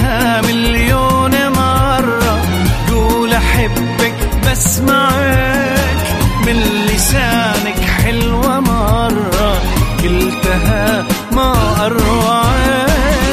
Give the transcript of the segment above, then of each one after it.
قلتها مليون مرة، قول أحبك بسمعك من لسانك حلوة مرة، قلتها ما أروعك.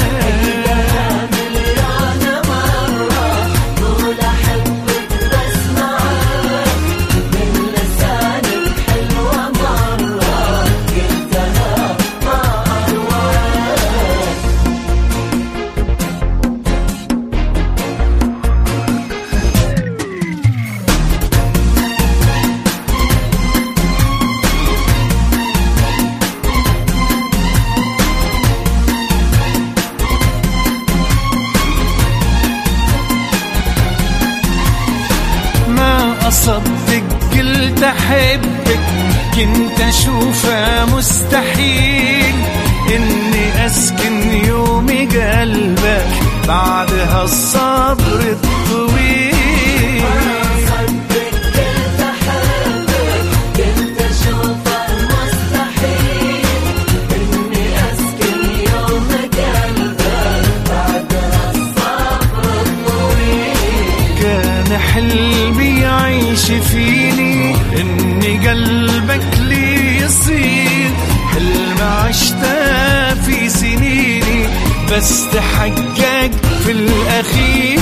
أصدق قلت أحبك، كنت أشوفه مستحيل إني أسكن يومي قلبك بعد هالصبر الطويل. أصدق قلت أحبك، كنت أشوفه مستحيل إني أسكن يومي قلبك بعد هالصبر الطويل. كان حلمي يعيش فيني إني قلبك لي يصير، حلم عشته في سنيني بس تحقق في الأخير.